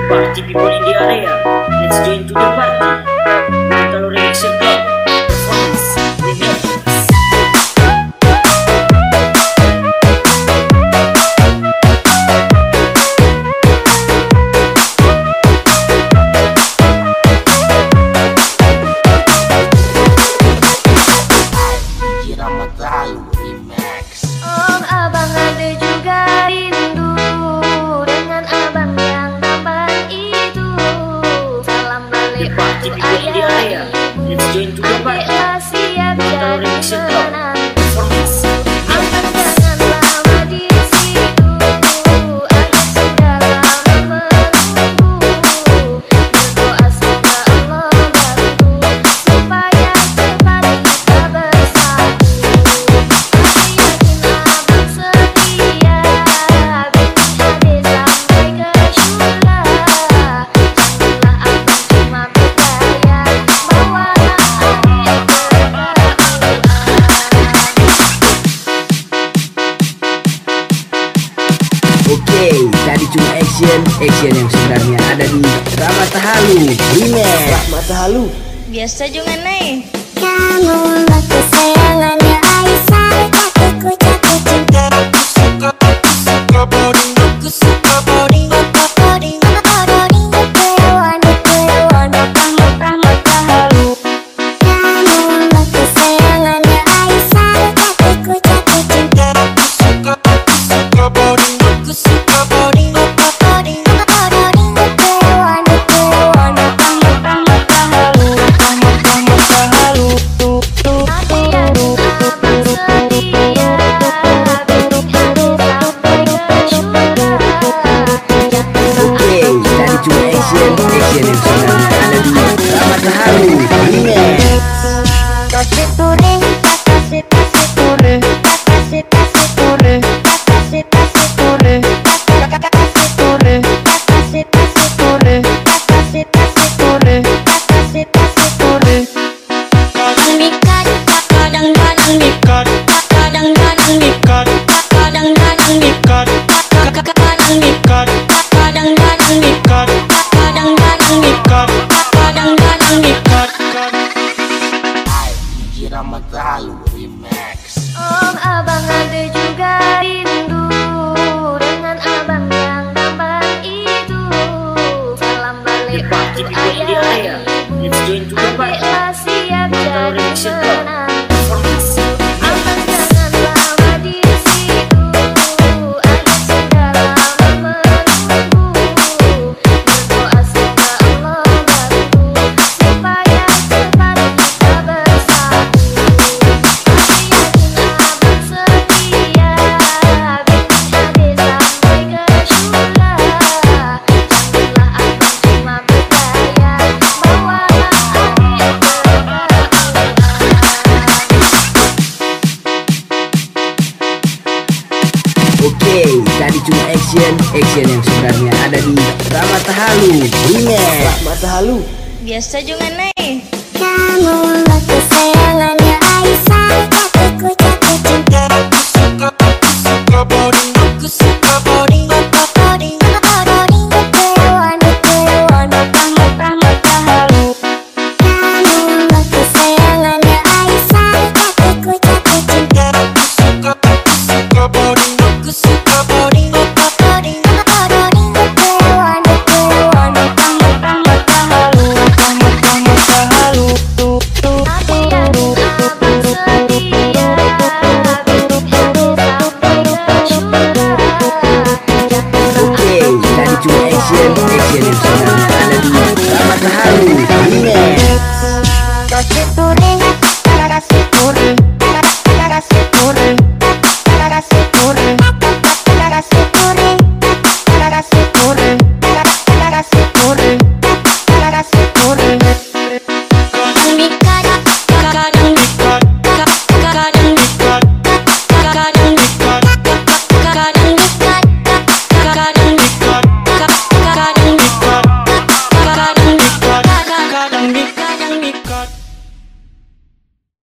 Party people in the area, let's join to the party. Kalau reaction club, performance, remix. Oh abang ada juga rindu dengan abang yang tampan itu. Salam balik Party untuk people in the area, ayah let's join to the ibu. party. Adiklah siap Kalau jadi reaction club, menantu. performance, Abang remix. jangan lama di situ, ayah sudah lama menunggu. Berdoa semoga Allah bantu supaya cepat kita bersatu. Aku yakin abang setia, bikin adik sampai ke syurga. Janganlah abang cuma percaya, bawalah adik ke Oke, tadi cuma action yang sebenarnya ada di Ramata Halu Remix. Ramata Halu. biasa juga nih. Kamulah kesayangannya Aisyah, hatiku jatuh cinta. Aku suka boring, aku suka boring, boring, boring, kerawan, Ramata Halu. Kamulah kesayangannya Aisyah, hatiku jatuh cinta. Aku suka boring, aku suka boring, boring, kerawan, Ramata Halu. Aku yakin abang setia, bikin adik sampai ke syurga. Oke, tadi cuma action yang sebenarnya ada di Ramata Halu Remix. Kasih turing, kasih turing, kasih turing, kasih turing, kasih turing, kasih turing, kasih turing, kasih turing. Kadang-kadang mikat, kadang-kadang mikat, kadang-kadang mikat, kadang-kadang mikat, kadang-kadang mikat, kadang-kadang mikat, kadang-kadang mikat. Ramata Halu Remix. Oh abang ada juga rindu dengan abang yang tampan itu. Salam balik Party untuk people in the ayah area, let's join to ibu. the party. Adiklah siap Kalau jadi reaction club, menantu. performance, Abang remix. jangan lama di situ, ayah sudah lama menunggu. Berdoa semoga Allah bantu supaya cepat kita bersatu. Aku yakin abang setia, bikin adik sampai ke syurga. Janganlah abang cuma percaya, bawalah adik ke Oke, tadi cuma action yang sebenarnya ada di Ramata Halu Remix. Ramata Halu. biasa juga nih. Kamu